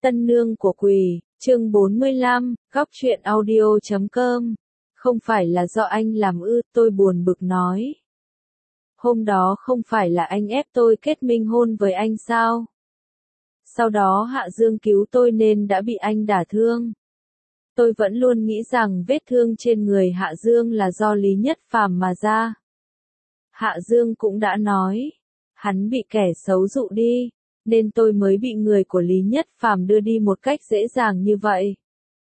Tân nương của quỷ, chương 45, góc truyện audio.com. Không phải là do anh làm ư, tôi buồn bực nói. Hôm đó không phải là anh ép tôi kết minh hôn với anh sao? Sau đó Hạ Dương cứu tôi nên đã bị anh đả thương. Tôi vẫn luôn nghĩ rằng vết thương trên người Hạ Dương là do Lý Nhất Phàm mà ra. Hạ Dương cũng đã nói, hắn bị kẻ xấu dụ đi, nên tôi mới bị người của Lý Nhất Phàm đưa đi một cách dễ dàng như vậy.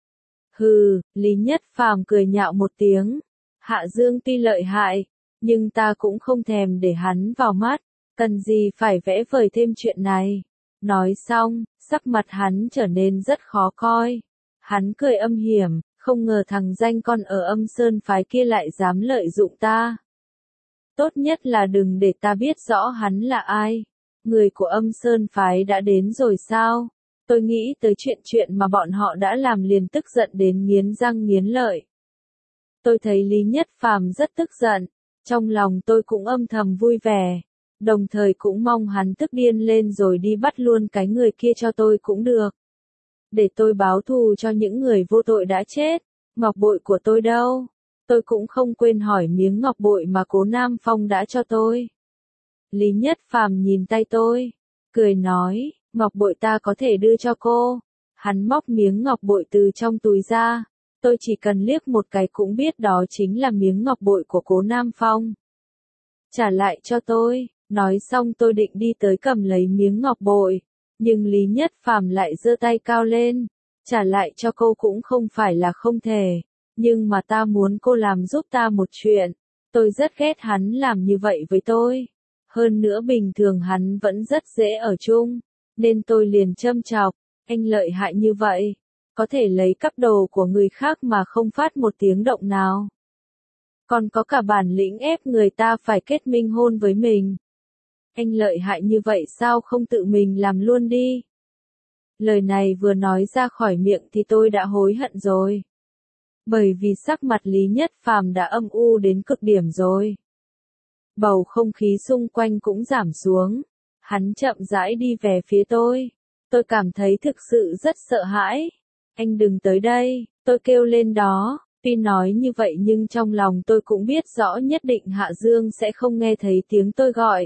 Hừ, Lý Nhất Phàm cười nhạo một tiếng. Hạ Dương tuy lợi hại, nhưng ta cũng không thèm để hắn vào mắt, cần gì phải vẽ vời thêm chuyện này. Nói xong, sắc mặt hắn trở nên rất khó coi. Hắn cười âm hiểm, không ngờ thằng danh con ở Âm Sơn phái kia lại dám lợi dụng ta. Tốt nhất là đừng để ta biết rõ hắn là ai. Người của Âm Sơn phái đã đến rồi sao? Tôi nghĩ tới chuyện mà bọn họ đã làm liền tức giận đến nghiến răng nghiến lợi. Tôi thấy Lý Nhất Phàm rất tức giận, trong lòng tôi cũng âm thầm vui vẻ, đồng thời cũng mong hắn tức điên lên rồi đi bắt luôn cái người kia cho tôi cũng được. Để tôi báo thù cho những người vô tội đã chết. Ngọc bội của tôi đâu? Tôi cũng không quên hỏi miếng ngọc bội mà Cố Nam Phong đã cho tôi. Lý Nhất Phàm nhìn tay tôi, cười nói, ngọc bội ta có thể đưa cho cô. Hắn móc miếng ngọc bội từ trong túi ra, tôi chỉ cần liếc một cái cũng biết đó chính là miếng ngọc bội của Cố Nam Phong. Trả lại cho tôi, nói xong tôi định đi tới cầm lấy miếng ngọc bội, nhưng Lý Nhất Phàm lại giơ tay cao lên, trả lại cho cô cũng không phải là không thể, nhưng mà ta muốn cô làm giúp ta một chuyện. Tôi rất ghét hắn làm như vậy với tôi. Hơn nữa bình thường hắn vẫn rất dễ ở chung, nên tôi liền châm chọc, anh lợi hại như vậy, có thể lấy cắp đồ của người khác mà không phát một tiếng động nào. Còn có cả bản lĩnh ép người ta phải kết minh hôn với mình. Anh lợi hại như vậy sao không tự mình làm luôn đi? Lời này vừa nói ra khỏi miệng thì tôi đã hối hận rồi. Bởi vì sắc mặt Lý Nhất Phàm đã âm u đến cực điểm rồi. Bầu không khí xung quanh cũng giảm xuống. Hắn chậm rãi đi về phía tôi. Tôi cảm thấy thực sự rất sợ hãi. Anh đừng tới đây, tôi kêu lên đó. Tuy nói như vậy nhưng trong lòng tôi cũng biết rõ nhất định Hạ Dương sẽ không nghe thấy tiếng tôi gọi.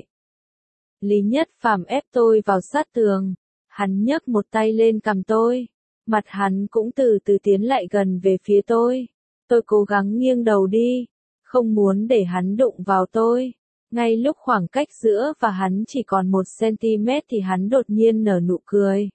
Lý Nhất Phàm ép tôi vào sát tường. Hắn nhấc một tay lên cằm tôi. Mặt hắn cũng từ từ tiến lại gần về phía tôi. Tôi cố gắng nghiêng đầu đi, không muốn để hắn đụng vào tôi. Ngay lúc khoảng cách giữa và hắn chỉ còn 1 cm thì hắn đột nhiên nở nụ cười.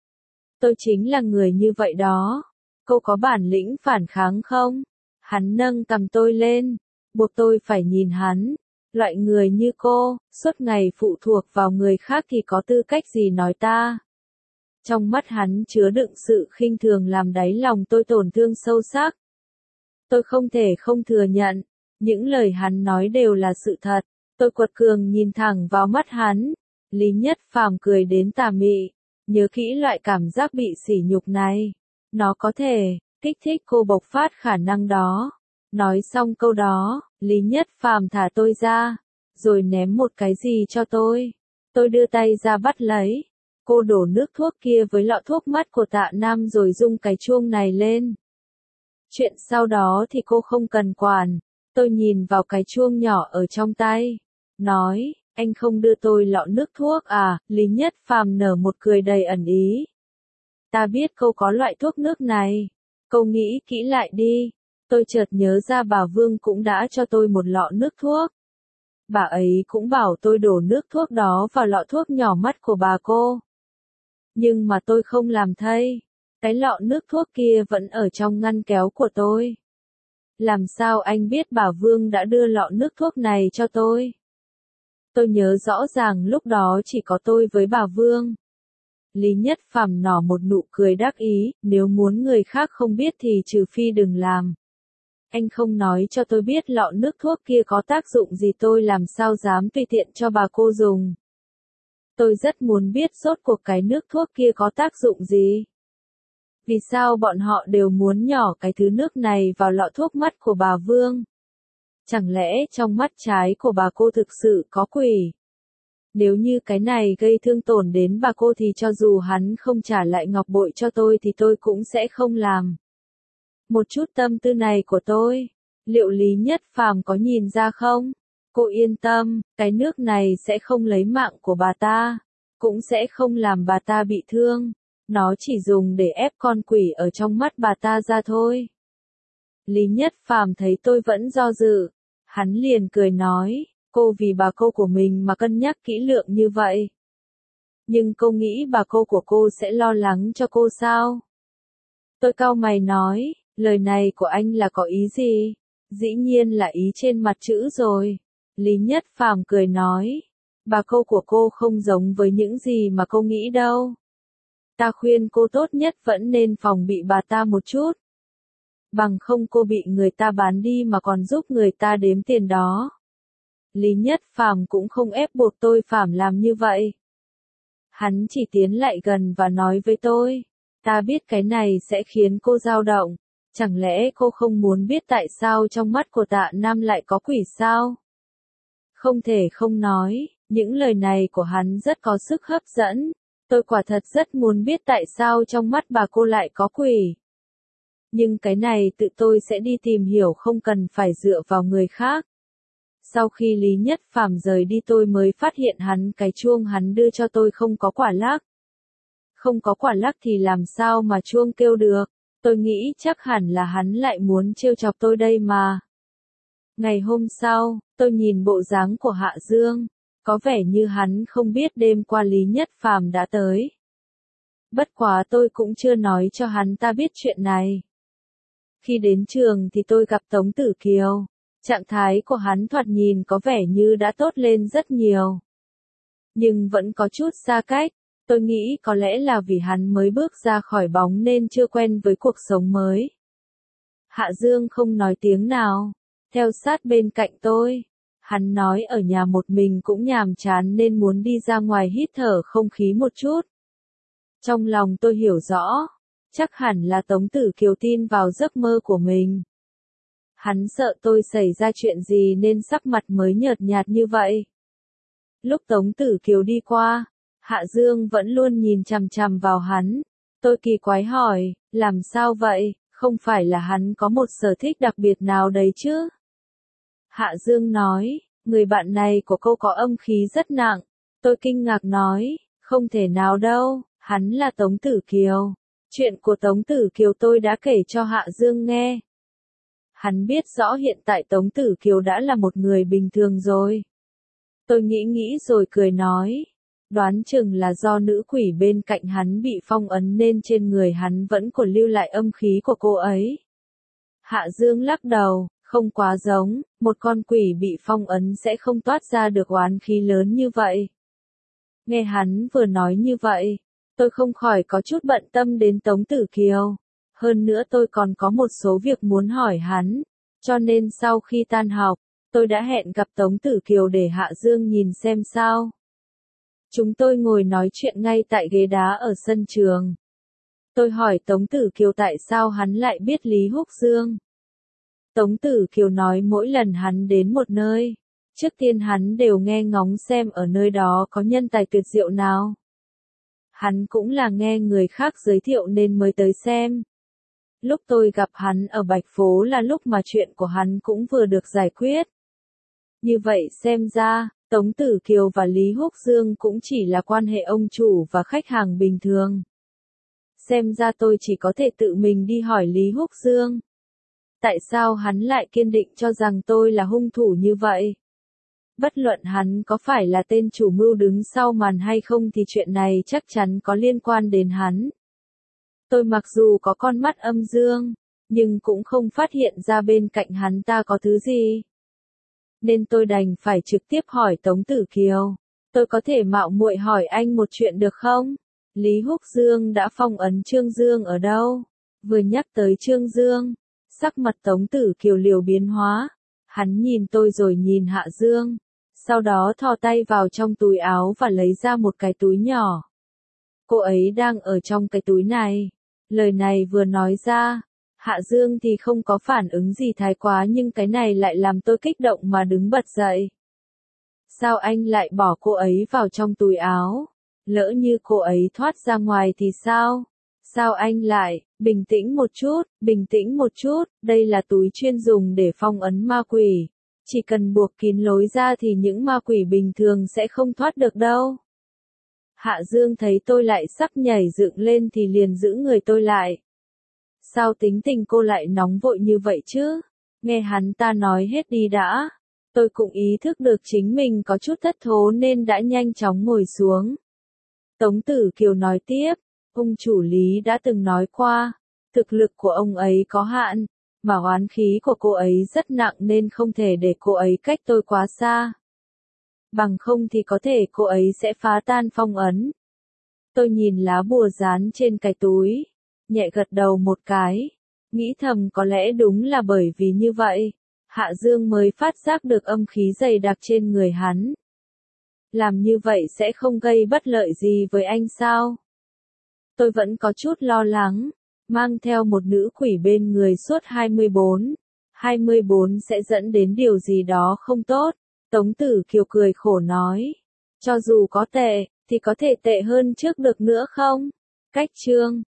Tôi chính là người như vậy đó. Cô có bản lĩnh phản kháng không? Hắn nâng cằm tôi lên, buộc tôi phải nhìn hắn. Loại người như cô, suốt ngày phụ thuộc vào người khác thì có tư cách gì nói ta? Trong mắt hắn chứa đựng sự khinh thường làm đáy lòng tôi tổn thương sâu sắc. Tôi không thể không thừa nhận, những lời hắn nói đều là sự thật. Tôi quật cường nhìn thẳng vào mắt hắn. Lý Nhất Phàm cười đến tà mị. Nhớ kỹ loại cảm giác bị sỉ nhục này. Nó có thể kích thích cô bộc phát khả năng đó. Nói xong câu đó, Lý Nhất Phàm thả tôi ra, rồi ném một cái gì cho tôi. Tôi đưa tay ra bắt lấy. Cô đổ nước thuốc kia với lọ thuốc mắt của Tạ Nam rồi rung cái chuông này lên. Chuyện sau đó thì cô không cần quản. Tôi nhìn vào cái chuông nhỏ ở trong tay. Nói, anh không đưa tôi lọ nước thuốc à? Lý Nhất Phàm nở một cười đầy ẩn ý. Ta biết cô có loại thuốc nước này. Cô nghĩ kỹ lại đi. Tôi chợt nhớ ra bà Vương cũng đã cho tôi một lọ nước thuốc. Bà ấy cũng bảo tôi đổ nước thuốc đó vào lọ thuốc nhỏ mắt của bà cô. Nhưng mà tôi không làm thây. Cái lọ nước thuốc kia vẫn ở trong ngăn kéo của tôi. Làm sao anh biết bà Vương đã đưa lọ nước thuốc này cho tôi? Tôi nhớ rõ ràng lúc đó chỉ có tôi với bà Vương. Lý Nhất Phàm nở một nụ cười đắc ý, nếu muốn người khác không biết thì trừ phi đừng làm. Anh không nói cho tôi biết lọ nước thuốc kia có tác dụng gì tôi làm sao dám tùy tiện cho bà cô dùng. Tôi rất muốn biết rốt cuộc cái nước thuốc kia có tác dụng gì. Vì sao bọn họ đều muốn nhỏ cái thứ nước này vào lọ thuốc mắt của bà Vương? Chẳng lẽ trong mắt trái của bà cô thực sự có quỷ? Nếu như cái này gây thương tổn đến bà cô thì cho dù hắn không trả lại ngọc bội cho tôi thì tôi cũng sẽ không làm. Một chút tâm tư này của tôi, liệu Lý Nhất Phàm có nhìn ra không? Cô yên tâm, cái nước này sẽ không lấy mạng của bà ta, cũng sẽ không làm bà ta bị thương. Nó chỉ dùng để ép con quỷ ở trong mắt bà ta ra thôi. Lý Nhất Phàm thấy tôi vẫn do dự, hắn liền cười nói, cô vì bà cô của mình mà cân nhắc kỹ lưỡng như vậy. Nhưng cô nghĩ bà cô của cô sẽ lo lắng cho cô sao? Tôi cau mày nói, lời này của anh là có ý gì? Dĩ nhiên là ý trên mặt chữ rồi. Lý Nhất Phàm cười nói, bà cô của cô không giống với những gì mà cô nghĩ đâu. Ta khuyên cô tốt nhất vẫn nên phòng bị bà ta một chút. Bằng không cô bị người ta bán đi mà còn giúp người ta đếm tiền đó. Lý Nhất Phàm cũng không ép buộc tôi phàm làm như vậy. Hắn chỉ tiến lại gần và nói với tôi, ta biết cái này sẽ khiến cô dao động. Chẳng lẽ cô không muốn biết tại sao trong mắt của Tạ Nam lại có quỷ sao? Không thể không nói, những lời này của hắn rất có sức hấp dẫn. Tôi quả thật rất muốn biết tại sao trong mắt bà cô lại có quỷ. Nhưng cái này tự tôi sẽ đi tìm hiểu, không cần phải dựa vào người khác. Sau khi Lý Nhất Phàm rời đi tôi mới phát hiện cái chuông hắn đưa cho tôi không có quả lắc. Không có quả lắc thì làm sao mà chuông kêu được, tôi nghĩ chắc hẳn là hắn lại muốn trêu chọc tôi đây mà. Ngày hôm sau, tôi nhìn bộ dáng của Hạ Dương, có vẻ như hắn không biết đêm qua Lý Nhất Phàm đã tới. Bất quá tôi cũng chưa nói cho hắn ta biết chuyện này. Khi đến trường thì tôi gặp Tống Tử Kiều. Trạng thái của hắn thoạt nhìn có vẻ như đã tốt lên rất nhiều. Nhưng vẫn có chút xa cách, tôi nghĩ có lẽ là vì hắn mới bước ra khỏi bóng nên chưa quen với cuộc sống mới. Hạ Dương không nói tiếng nào, theo sát bên cạnh tôi. Hắn nói ở nhà một mình cũng nhàm chán nên muốn đi ra ngoài hít thở không khí một chút. Trong lòng tôi hiểu rõ, chắc hẳn là Tống Tử Kiều tin vào giấc mơ của mình. Hắn sợ tôi xảy ra chuyện gì nên sắc mặt mới nhợt nhạt như vậy. Lúc Tống Tử Kiều đi qua, Hạ Dương vẫn luôn nhìn chằm chằm vào hắn. Tôi kỳ quái hỏi, làm sao vậy, không phải là hắn có một sở thích đặc biệt nào đấy chứ? Hạ Dương nói, người bạn này của cô có âm khí rất nặng. Tôi kinh ngạc nói, không thể nào đâu, hắn là Tống Tử Kiều. Chuyện của Tống Tử Kiều tôi đã kể cho Hạ Dương nghe. Hắn biết rõ hiện tại Tống Tử Kiều đã là một người bình thường rồi. Tôi nghĩ rồi cười nói, đoán chừng là do nữ quỷ bên cạnh hắn bị phong ấn nên trên người hắn vẫn còn lưu lại âm khí của cô ấy. Hạ Dương lắc đầu, không quá giống, một con quỷ bị phong ấn sẽ không toát ra được oán khí lớn như vậy. Nghe hắn vừa nói như vậy, tôi không khỏi có chút bận tâm đến Tống Tử Kiều. Hơn nữa tôi còn có một số việc muốn hỏi hắn, cho nên sau khi tan học, tôi đã hẹn gặp Tống Tử Kiều để Hạ Dương nhìn xem sao. Chúng tôi ngồi nói chuyện ngay tại ghế đá ở sân trường. Tôi hỏi Tống Tử Kiều tại sao hắn lại biết Lý Húc Dương. Tống Tử Kiều nói mỗi lần hắn đến một nơi, trước tiên hắn đều nghe ngóng xem ở nơi đó có nhân tài tuyệt diệu nào. Hắn cũng là nghe người khác giới thiệu nên mới tới xem. Lúc tôi gặp hắn ở Bạch Phố là lúc mà chuyện của hắn cũng vừa được giải quyết. Như vậy xem ra, Tống Tử Kiều và Lý Húc Dương cũng chỉ là quan hệ ông chủ và khách hàng bình thường. Xem ra tôi chỉ có thể tự mình đi hỏi Lý Húc Dương. Tại sao hắn lại kiên định cho rằng tôi là hung thủ như vậy? Bất luận hắn có phải là tên chủ mưu đứng sau màn hay không thì chuyện này chắc chắn có liên quan đến hắn. Tôi mặc dù có con mắt âm dương, nhưng cũng không phát hiện ra bên cạnh hắn ta có thứ gì. Nên tôi đành phải trực tiếp hỏi Tống Tử Kiều. Tôi có thể mạo muội hỏi anh một chuyện được không? Lý Húc Dương đã phong ấn Trương Dương ở đâu? Vừa nhắc tới Trương Dương, sắc mặt Tống Tử Kiều liều biến hóa. Hắn nhìn tôi rồi nhìn Hạ Dương. Sau đó thò tay vào trong túi áo và lấy ra một cái túi nhỏ. Cô ấy đang ở trong cái túi này. Lời này vừa nói ra, Hạ Dương thì không có phản ứng gì thái quá nhưng cái này lại làm tôi kích động mà đứng bật dậy. Sao anh lại bỏ cô ấy vào trong túi áo? Lỡ như cô ấy thoát ra ngoài thì sao? Sao anh lại, bình tĩnh một chút, đây là túi chuyên dùng để phong ấn ma quỷ. Chỉ cần buộc kín lối ra thì những ma quỷ bình thường sẽ không thoát được đâu. Hạ Dương thấy tôi lại sắp nhảy dựng lên thì liền giữ người tôi lại. Sao tính tình cô lại nóng vội như vậy chứ? Nghe hắn ta nói hết đi đã. Tôi cũng ý thức được chính mình có chút thất thố nên đã nhanh chóng ngồi xuống. Tống Tử Kiều nói tiếp, ông chủ Lý đã từng nói qua, thực lực của ông ấy có hạn, mà oán khí của cô ấy rất nặng nên không thể để cô ấy cách tôi quá xa. Bằng không thì có thể cô ấy sẽ phá tan phong ấn. Tôi nhìn lá bùa dán trên cái túi, nhẹ gật đầu một cái, nghĩ thầm có lẽ đúng là bởi vì như vậy, Hạ Dương mới phát giác được âm khí dày đặc trên người hắn. Làm như vậy sẽ không gây bất lợi gì với anh sao? Tôi vẫn có chút lo lắng, mang theo một nữ quỷ bên người suốt 24 sẽ dẫn đến điều gì đó không tốt. Tống Tử Kiều cười khổ nói, cho dù có tệ, thì có thể tệ hơn trước được nữa không? Cách chương